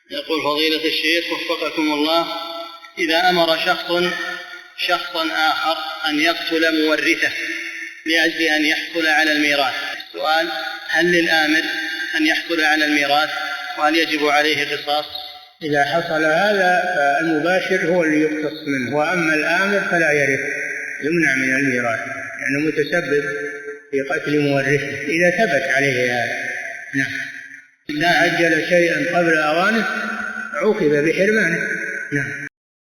يقول فضيلة الشيخ وفقكم الله، إذا أمر شخصا آخر أن يقتل مورثه لأجل أن يحصل على الميراث، السؤال: هل للآمر أن يحصل على الميراث وهل يجب عليه قصاص؟ إذا حصل هذا فالمباشر هو اللي يقتص منه، وأما الآمر فلا يرث، يمنع من الميراث لأنه متسبب في قتل مورثه إذا ثبت عليه هذا. نعم. إذا عجل شيئا قبل أوانه عوقب بحرمانه. نعم.